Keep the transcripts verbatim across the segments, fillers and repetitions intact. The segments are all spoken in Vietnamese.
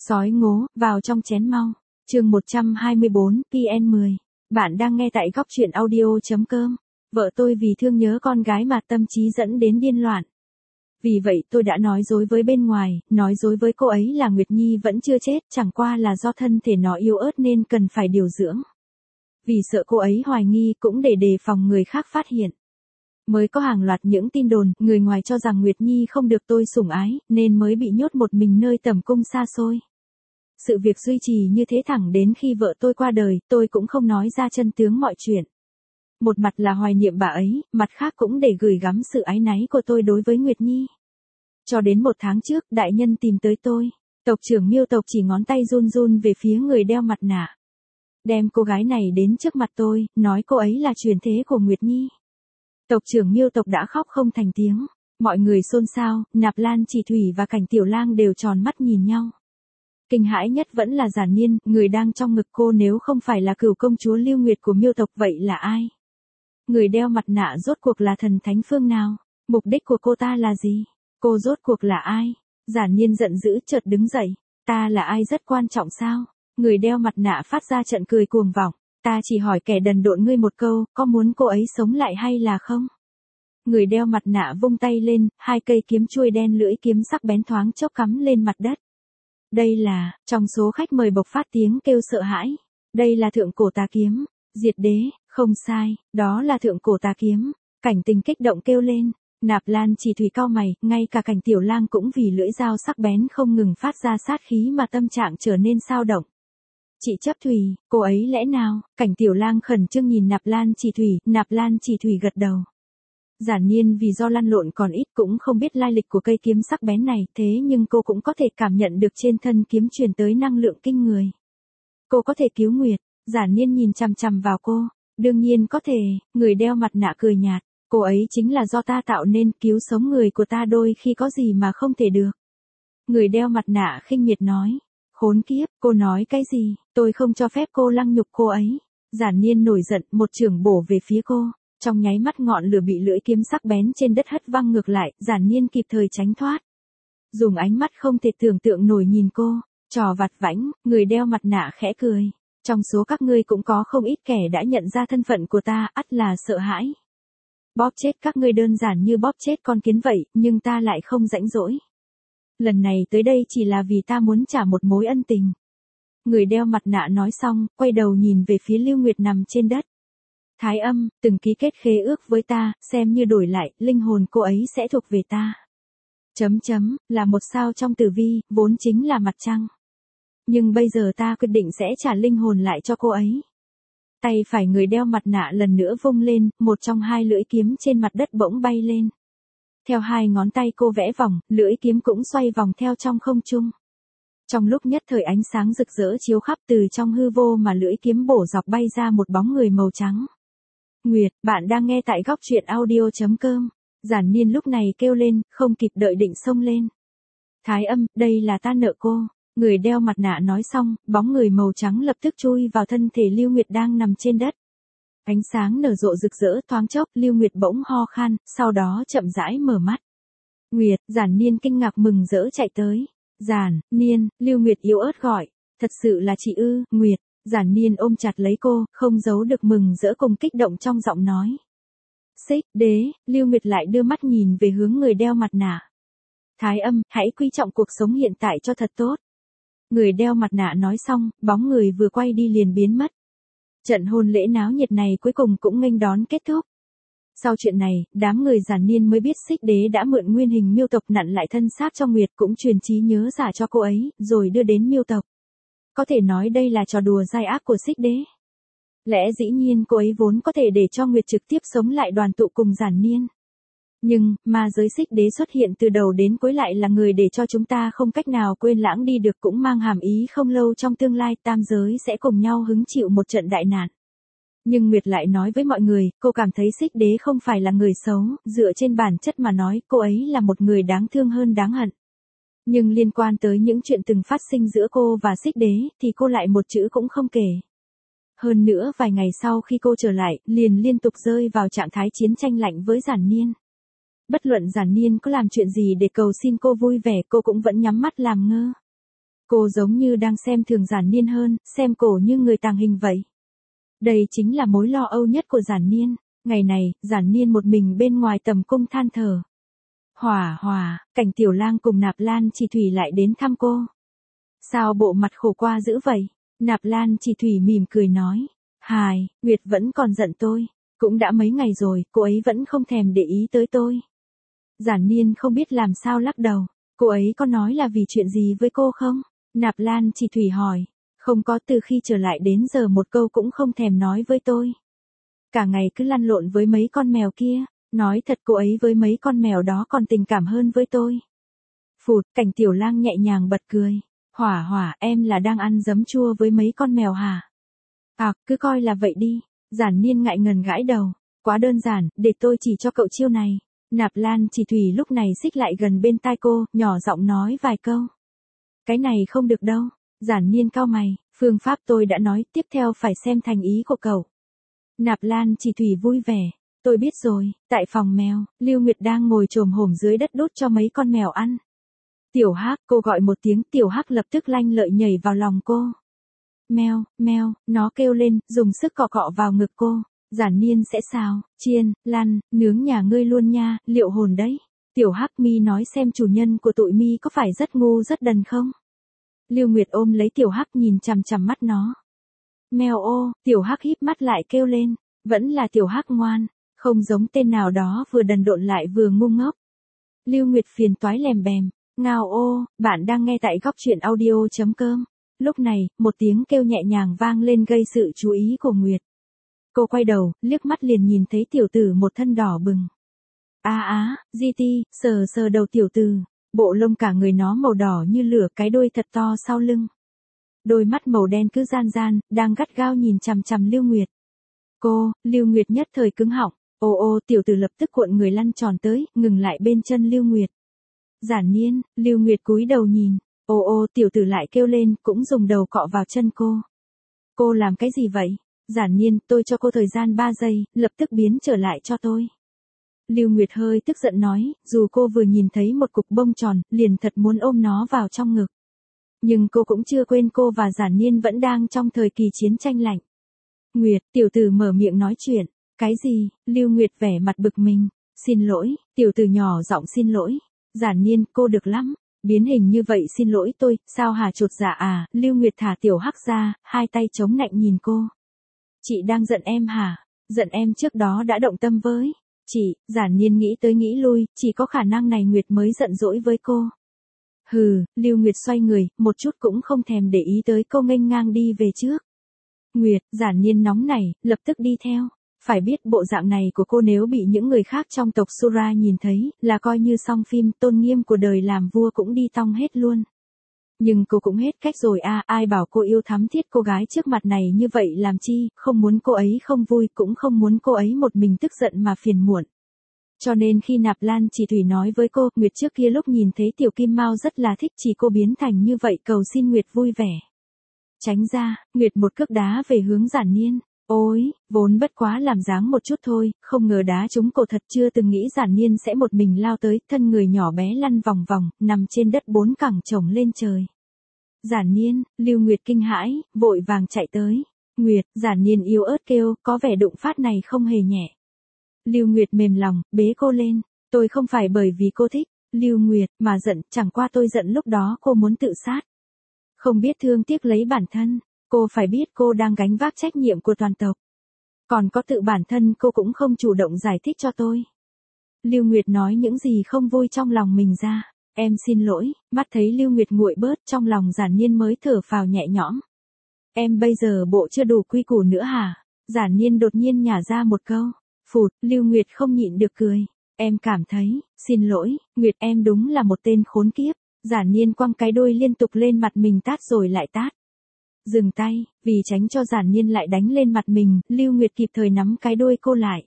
Sói ngố, vào trong chén mau. Chương một trăm hai mươi bốn, pê en mười. Bạn đang nghe tại góc truyện audio chấm com. Vợ tôi vì thương nhớ con gái mà tâm trí dẫn đến điên loạn. Vì vậy tôi đã nói dối với bên ngoài, nói dối với cô ấy là Nguyệt Nhi vẫn chưa chết, chẳng qua là do thân thể nó yếu ớt nên cần phải điều dưỡng. Vì sợ cô ấy hoài nghi cũng để đề phòng người khác phát hiện. Mới có hàng loạt những tin đồn, người ngoài cho rằng Nguyệt Nhi không được tôi sủng ái, nên mới bị nhốt một mình nơi tầm cung xa xôi. Sự việc duy trì như thế thẳng đến khi vợ tôi qua đời, tôi cũng không nói ra chân tướng mọi chuyện. Một mặt là hoài niệm bà ấy, mặt khác cũng để gửi gắm sự áy náy của tôi đối với Nguyệt Nhi. Cho đến một tháng trước, đại nhân tìm tới tôi. Tộc trưởng Miêu tộc chỉ ngón tay run run về phía người đeo mặt nạ. Đem cô gái này đến trước mặt tôi, nói cô ấy là truyền thế của Nguyệt Nhi. Tộc trưởng Miêu tộc đã khóc không thành tiếng. Mọi người xôn xao, Nạp Lan Chỉ Thủy và Cảnh Tiểu Lang đều tròn mắt nhìn nhau. Kinh hãi nhất vẫn là Giản Niên, người đang trong ngực cô, nếu không phải là cửu công chúa Lưu Nguyệt của Miêu tộc vậy là ai? Người đeo mặt nạ rốt cuộc là thần thánh phương nào? Mục đích của cô ta là gì? Cô rốt cuộc là ai? Giản Niên giận dữ chợt đứng dậy. Ta là ai rất quan trọng sao? Người đeo mặt nạ phát ra trận cười cuồng vọng. Ta chỉ hỏi kẻ đần độn ngươi một câu, có muốn cô ấy sống lại hay là không? Người đeo mặt nạ vung tay lên, hai cây kiếm chuôi đen lưỡi kiếm sắc bén thoáng chốc cắm lên mặt đất. Đây là, trong số khách mời bộc phát tiếng kêu sợ hãi. Đây là thượng cổ tà kiếm. Diệt đế, không sai, đó là thượng cổ tà kiếm. Cảnh Tình kích động kêu lên. Nạp Lan Chỉ Thủy cau mày, ngay cả Cảnh Tiểu Lang cũng vì lưỡi dao sắc bén không ngừng phát ra sát khí mà tâm trạng trở nên xao động. Chị Chấp Thủy, cô ấy lẽ nào? Cảnh Tiểu Lang khẩn trương nhìn Nạp Lan Chỉ Thủy, Nạp Lan Chỉ Thủy gật đầu. Giản Niên vì do lăn lộn còn ít cũng không biết lai lịch của cây kiếm sắc bén này, thế nhưng cô cũng có thể cảm nhận được trên thân kiếm truyền tới năng lượng kinh người. Cô có thể cứu Nguyệt. Giản Niên nhìn chằm chằm vào cô. Đương nhiên có thể, người đeo mặt nạ cười nhạt. Cô ấy chính là do ta tạo nên, cứu sống người của ta đôi khi có gì mà không thể được. Người đeo mặt nạ khinh miệt nói. Khốn kiếp, cô nói cái gì? Tôi không cho phép cô lăng nhục cô ấy. Giản Niên nổi giận, một chưởng bổ về phía cô. Trong nháy mắt ngọn lửa bị lưỡi kiếm sắc bén trên đất hất văng ngược lại, Giản Niên kịp thời tránh thoát. Dùng ánh mắt không thể tưởng tượng nổi nhìn cô, trò vặt vãnh, người đeo mặt nạ khẽ cười. Trong số các ngươi cũng có không ít kẻ đã nhận ra thân phận của ta, ắt là sợ hãi. Bóp chết các ngươi đơn giản như bóp chết con kiến vậy, nhưng ta lại không rãnh rỗi. Lần này tới đây chỉ là vì ta muốn trả một mối ân tình. Người đeo mặt nạ nói xong, quay đầu nhìn về phía Lưu Nguyệt nằm trên đất. Thái Âm, từng ký kết khế ước với ta, xem như đổi lại, linh hồn cô ấy sẽ thuộc về ta. Chấm chấm, là một sao trong tử vi, vốn chính là mặt trăng. Nhưng bây giờ ta quyết định sẽ trả linh hồn lại cho cô ấy. Tay phải người đeo mặt nạ lần nữa vung lên, một trong hai lưỡi kiếm trên mặt đất bỗng bay lên. Theo hai ngón tay cô vẽ vòng, lưỡi kiếm cũng xoay vòng theo trong không trung. Trong lúc nhất thời ánh sáng rực rỡ chiếu khắp, từ trong hư vô mà lưỡi kiếm bổ dọc bay ra một bóng người màu trắng. Nguyệt, bạn đang nghe tại góc truyện audio chấm com. Giản Niên lúc này kêu lên, không kịp đợi định xông lên. Thái Âm, đây là ta nợ cô. Người đeo mặt nạ nói xong, bóng người màu trắng lập tức chui vào thân thể Lưu Nguyệt đang nằm trên đất. Ánh sáng nở rộ rực rỡ, thoáng chốc, Lưu Nguyệt bỗng ho khan, sau đó chậm rãi mở mắt. Nguyệt, Giản Niên kinh ngạc mừng rỡ chạy tới. Giản, Niên, Lưu Nguyệt yếu ớt gọi. Thật sự là chị ư? Nguyệt. Giản Niên ôm chặt lấy cô, không giấu được mừng rỡ cùng kích động trong giọng nói. Xích đế, Lưu Nguyệt lại đưa mắt nhìn về hướng người đeo mặt nạ. Thái Âm, hãy quý trọng cuộc sống hiện tại cho thật tốt. Người đeo mặt nạ nói xong, bóng người vừa quay đi liền biến mất. Trận hôn lễ náo nhiệt này cuối cùng cũng nghênh đón kết thúc. Sau chuyện này, đám người Giản Niên mới biết Xích đế đã mượn nguyên hình Miêu tộc nặn lại thân xác cho Nguyệt, cũng truyền trí nhớ giả cho cô ấy, rồi đưa đến Miêu tộc. Có thể nói đây là trò đùa dai ác của Xích đế. Lẽ dĩ nhiên cô ấy vốn có thể để cho Nguyệt trực tiếp sống lại đoàn tụ cùng Giản Niên. Nhưng, ma giới Xích đế xuất hiện từ đầu đến cuối lại là người để cho chúng ta không cách nào quên lãng đi được, cũng mang hàm ý không lâu trong tương lai tam giới sẽ cùng nhau hứng chịu một trận đại nạn. Nhưng Nguyệt lại nói với mọi người, cô cảm thấy Xích đế không phải là người xấu, dựa trên bản chất mà nói, cô ấy là một người đáng thương hơn đáng hận. Nhưng liên quan tới những chuyện từng phát sinh giữa cô và Xích đế, thì cô lại một chữ cũng không kể. Hơn nữa vài ngày sau khi cô trở lại, liền liên tục rơi vào trạng thái chiến tranh lạnh với Giản Niên. Bất luận Giản Niên có làm chuyện gì để cầu xin cô vui vẻ, cô cũng vẫn nhắm mắt làm ngơ. Cô giống như đang xem thường Giản Niên hơn, xem cổ như người tàng hình vậy. Đây chính là mối lo âu nhất của Giản Niên. Ngày này, Giản Niên một mình bên ngoài tầm cung than thở. Hỏa hỏa, Cảnh Tiểu Lang cùng Nạp Lan Chỉ Thủy lại đến thăm cô. Sao bộ mặt khổ qua dữ vậy? Nạp Lan Chỉ Thủy mỉm cười nói. Hài, Nguyệt vẫn còn giận tôi. Cũng đã mấy ngày rồi, cô ấy vẫn không thèm để ý tới tôi. Giản Niên không biết làm sao lắc đầu. Cô ấy có nói là vì chuyện gì với cô không? Nạp Lan Chỉ Thủy hỏi. Không có, từ khi trở lại đến giờ một câu cũng không thèm nói với tôi. Cả ngày cứ lăn lộn với mấy con mèo kia. Nói thật cô ấy với mấy con mèo đó còn tình cảm hơn với tôi. Phụt, Cảnh Tiểu Lang nhẹ nhàng bật cười. Hỏa hỏa, em là đang ăn giấm chua với mấy con mèo hả? À, cứ coi là vậy đi. Giản Niên ngại ngần gãi đầu. Quá đơn giản, để tôi chỉ cho cậu chiêu này. Nạp Lan Chỉ Thủy lúc này xích lại gần bên tai cô, nhỏ giọng nói vài câu. Cái này không được đâu. Giản Niên cau mày, phương pháp tôi đã nói, tiếp theo phải xem thành ý của cậu. Nạp Lan Chỉ Thủy vui vẻ. Tôi biết rồi, tại phòng mèo, Lưu Nguyệt đang ngồi chồm hổm dưới đất đút cho mấy con mèo ăn. Tiểu Hắc, cô gọi một tiếng, Tiểu Hắc lập tức lanh lợi nhảy vào lòng cô. Mèo, mèo, nó kêu lên, dùng sức cọ cọ vào ngực cô. Giản Niên sẽ xào, chiên, lăn, nướng nhà ngươi luôn nha, liệu hồn đấy. Tiểu Hắc mi nói xem chủ nhân của tụi mi có phải rất ngu rất đần không? Lưu Nguyệt ôm lấy Tiểu Hắc nhìn chằm chằm mắt nó. Mèo ô, Tiểu Hắc híp mắt lại kêu lên, vẫn là Tiểu Hắc ngoan, không giống tên nào đó vừa đần độn lại vừa ngu ngốc. Lưu Nguyệt phiền toái lèm bèm, ngao ô, bạn đang nghe tại góc truyện audio chấm com. Lúc này, một tiếng kêu nhẹ nhàng vang lên gây sự chú ý của Nguyệt. Cô quay đầu, liếc mắt liền nhìn thấy tiểu tử một thân đỏ bừng. Á á, Di Ti, sờ sờ đầu tiểu tử, bộ lông cả người nó màu đỏ như lửa, cái đuôi thật to sau lưng. Đôi mắt màu đen cứ gian gian, đang gắt gao nhìn chằm chằm Lưu Nguyệt. Cô, Lưu Nguyệt nhất thời cứng họng, ô ô tiểu tử lập tức cuộn người lăn tròn tới, ngừng lại bên chân Lưu Nguyệt. Giản Niên, Lưu Nguyệt cúi đầu nhìn, ô ô tiểu tử lại kêu lên, cũng dùng đầu cọ vào chân cô. Cô làm cái gì vậy? Giản Niên, tôi cho cô thời gian ba giây, lập tức biến trở lại cho tôi. Lưu Nguyệt hơi tức giận nói, dù cô vừa nhìn thấy một cục bông tròn, liền thật muốn ôm nó vào trong ngực. Nhưng cô cũng chưa quên cô và Giản Niên vẫn đang trong thời kỳ chiến tranh lạnh. Nguyệt, tiểu tử mở miệng nói chuyện. Cái gì? Lưu Nguyệt vẻ mặt bực mình. Xin lỗi, tiểu tử nhỏ giọng xin lỗi. Giản Niên, cô được lắm. Biến hình như vậy xin lỗi tôi, sao hả chột dạ à? Lưu Nguyệt thả Tiểu Hắc ra, hai tay chống nạnh nhìn cô. Chị đang giận em hả? Giận em trước đó đã động tâm với chị. Giản Niên nghĩ tới nghĩ lui, chỉ có khả năng này Nguyệt mới giận dỗi với cô. Hừ, Lưu Nguyệt xoay người, một chút cũng không thèm để ý tới cô nghênh ngang đi về trước. Nguyệt, Giản Niên nóng nảy, lập tức đi theo. Phải biết bộ dạng này của cô nếu bị những người khác trong tộc Sura nhìn thấy, là coi như xong phim, tôn nghiêm của đời làm vua cũng đi tong hết luôn. Nhưng cô cũng hết cách rồi à, ai bảo cô yêu thắm thiết cô gái trước mặt này như vậy làm chi, không muốn cô ấy không vui, cũng không muốn cô ấy một mình tức giận mà phiền muộn. Cho nên khi Nạp Lan Chỉ Thủy nói với cô, Nguyệt trước kia lúc nhìn thấy Tiểu Kim Mao rất là thích, chỉ cô biến thành như vậy cầu xin Nguyệt vui vẻ. Tránh ra, Nguyệt một cước đá về hướng Giản Niên. Ôi, vốn bất quá làm dáng một chút thôi, không ngờ đá trúng cổ thật, chưa từng nghĩ Giản Niên sẽ một mình lao tới, thân người nhỏ bé lăn vòng vòng, nằm trên đất bốn cẳng chồng lên trời. Giản Niên, Lưu Nguyệt kinh hãi, vội vàng chạy tới. Nguyệt, Giản Niên yếu ớt kêu, có vẻ đụng phát này không hề nhẹ. Lưu Nguyệt mềm lòng, bế cô lên. Tôi không phải bởi vì cô thích Lưu Nguyệt mà giận, chẳng qua tôi giận lúc đó cô muốn tự sát. Không biết thương tiếc lấy bản thân. Cô phải biết cô đang gánh vác trách nhiệm của toàn tộc. Còn có tự bản thân cô cũng không chủ động giải thích cho tôi. Lưu Nguyệt nói những gì không vui trong lòng mình ra. Em xin lỗi, mắt thấy Lưu Nguyệt nguội bớt, trong lòng Giản Niên mới thở phào nhẹ nhõm. Em bây giờ bộ chưa đủ quy củ nữa hả? Giản Niên đột nhiên nhả ra một câu. Phụt, Lưu Nguyệt không nhịn được cười. Em cảm thấy, xin lỗi, Nguyệt em đúng là một tên khốn kiếp. Giản Niên quăng cái đuôi liên tục lên mặt mình tát rồi lại tát. Dừng tay, vì tránh cho Giản Niên lại đánh lên mặt mình, Lưu Nguyệt kịp thời nắm cái đuôi cô lại.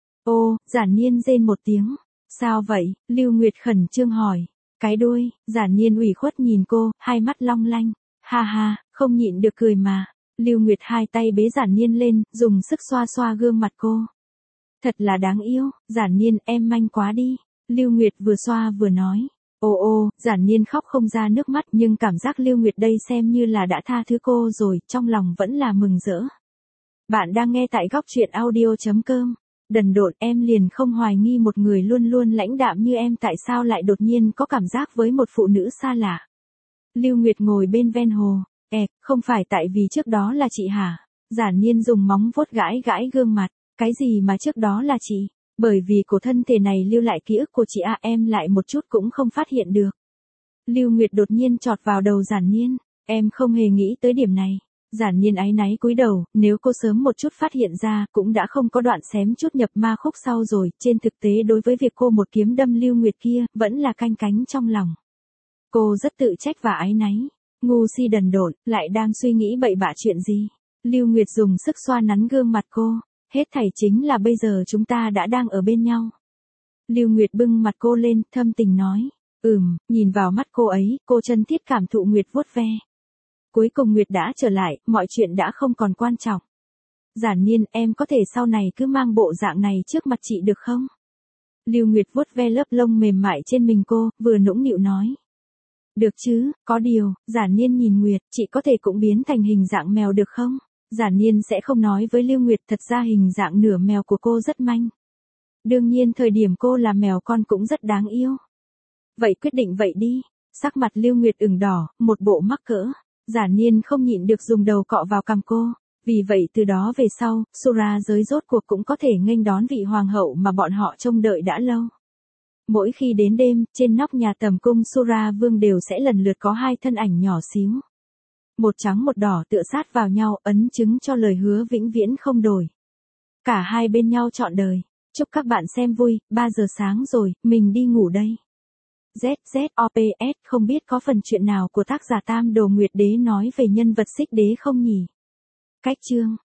Ô, Giản Niên rên một tiếng. Sao vậy? Lưu Nguyệt khẩn trương hỏi. Cái đuôi, Giản Niên ủy khuất nhìn cô, hai mắt long lanh. Ha ha, không nhịn được cười mà. Lưu Nguyệt hai tay bế Giản Niên lên, dùng sức xoa xoa gương mặt cô. Thật là đáng yêu, Giản Niên em manh quá đi. Lưu Nguyệt vừa xoa vừa nói. Ô ô, Giản Niên khóc không ra nước mắt nhưng cảm giác Lưu Nguyệt đây xem như là đã tha thứ cô rồi, trong lòng vẫn là mừng rỡ. Bạn đang nghe tại góc truyện audio.com. Đần độn, em liền không hoài nghi một người luôn luôn lãnh đạm như em tại sao lại đột nhiên có cảm giác với một phụ nữ xa lạ. Lưu Nguyệt ngồi bên ven hồ. Ê, không phải tại vì trước đó là chị hả? Giản Niên dùng móng vuốt gãi gãi gương mặt. Cái gì mà trước đó là chị? Bởi vì cổ thân thể này lưu lại ký ức của chị à, em lại một chút cũng không phát hiện được. Lưu Nguyệt đột nhiên chọt vào đầu Giản Niên. Em không hề nghĩ tới điểm này. Giản Niên áy náy cúi đầu, nếu cô sớm một chút phát hiện ra cũng đã không có đoạn xém chút nhập ma khúc sau rồi. Trên thực tế đối với việc cô một kiếm đâm Lưu Nguyệt kia, vẫn là canh cánh trong lòng. Cô rất tự trách và áy náy. Ngu si đần độn, lại đang suy nghĩ bậy bạ chuyện gì? Lưu Nguyệt dùng sức xoa nắn gương mặt cô. Hết thảy chính là bây giờ chúng ta đã đang ở bên nhau. Lưu Nguyệt bưng mặt cô lên, thâm tình nói. Ừm, nhìn vào mắt cô ấy, cô chân thiết cảm thụ Nguyệt vuốt ve. Cuối cùng Nguyệt đã trở lại, mọi chuyện đã không còn quan trọng. Giản Niên, em có thể sau này cứ mang bộ dạng này trước mặt chị được không? Lưu Nguyệt vuốt ve lớp lông mềm mại trên mình cô, vừa nũng nịu nói. Được chứ, có điều, Giản Niên nhìn Nguyệt, chị có thể cũng biến thành hình dạng mèo được không? Giản Niên sẽ không nói với Lưu Nguyệt thật ra hình dạng nửa mèo của cô rất manh. Đương nhiên thời điểm cô là mèo con cũng rất đáng yêu. Vậy quyết định vậy đi. Sắc mặt Lưu Nguyệt ửng đỏ, một bộ mắc cỡ. Giản Niên không nhịn được dùng đầu cọ vào cằm cô. Vì vậy từ đó về sau, Sura giới rốt cuộc cũng có thể nghênh đón vị hoàng hậu mà bọn họ trông đợi đã lâu. Mỗi khi đến đêm, trên nóc nhà tầm cung Sura Vương đều sẽ lần lượt có hai thân ảnh nhỏ xíu. Một trắng một đỏ tựa sát vào nhau, ấn chứng cho lời hứa vĩnh viễn không đổi. Cả hai bên nhau trọn đời. Chúc các bạn xem vui, ba giờ sáng rồi, mình đi ngủ đây. Z Z O P S không biết có phần chuyện nào của tác giả Tam Đồ Nguyệt Đế nói về nhân vật Xích Đế không nhỉ? Cách chương